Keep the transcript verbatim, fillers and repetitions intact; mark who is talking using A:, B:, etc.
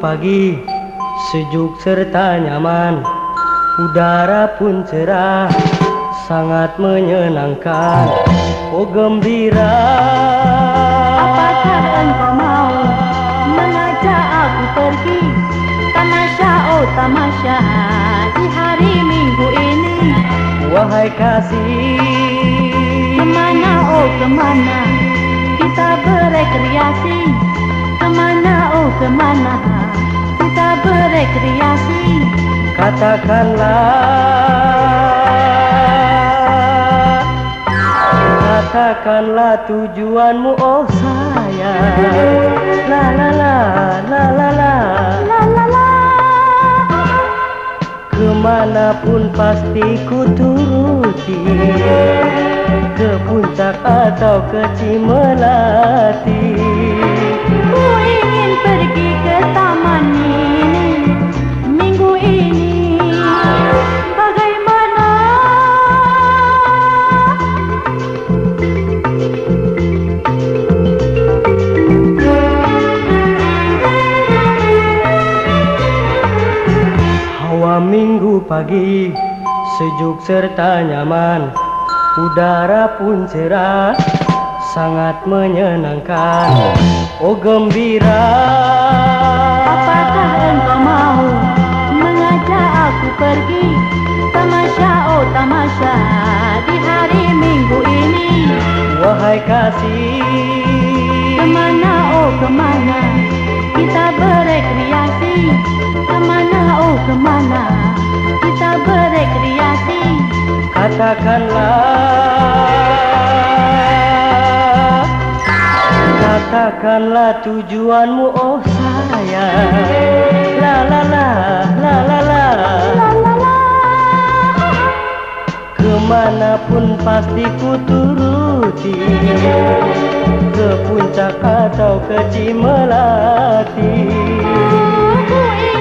A: pagi, sejuk serta nyaman, udara pun cerah, sangat menyenangkan. Oh gembira,
B: apakah engkau mau mengajak aku pergi tamasya, oh tamasya, di hari Minggu ini?
A: Wahai kasih,
B: kemana, oh kemana kita berekreasi? Kemana, oh kemana kita berekreasi?
A: Katakanlah, katakanlah tujuanmu, oh sayang. La la la, la la la,
B: La la la.
A: kemanapun pasti ku turuti, ke puncak atau ke Cimelati.
B: Ku ingin pergi ke taman ini minggu ini. Bagaimana?
A: Hawa Minggu pagi, sejuk serta nyaman, udara pun cerah, sangat menyenangkan. Oh gembira,
B: Apakah engkau mau mengajak aku pergi tamasya, oh tamasya, di hari Minggu ini?
A: wahai kasih,
B: Kemana, oh kemana kita berekreasi? Kemana, oh kemana kita berekreasi?
A: katakanlah, katakanlah tujuanmu, oh sayang. La la la, la la la,
B: La la la.
A: kemanapun pasti ku turuti, ke puncak atau ke Cimelati.
B: Ku ingin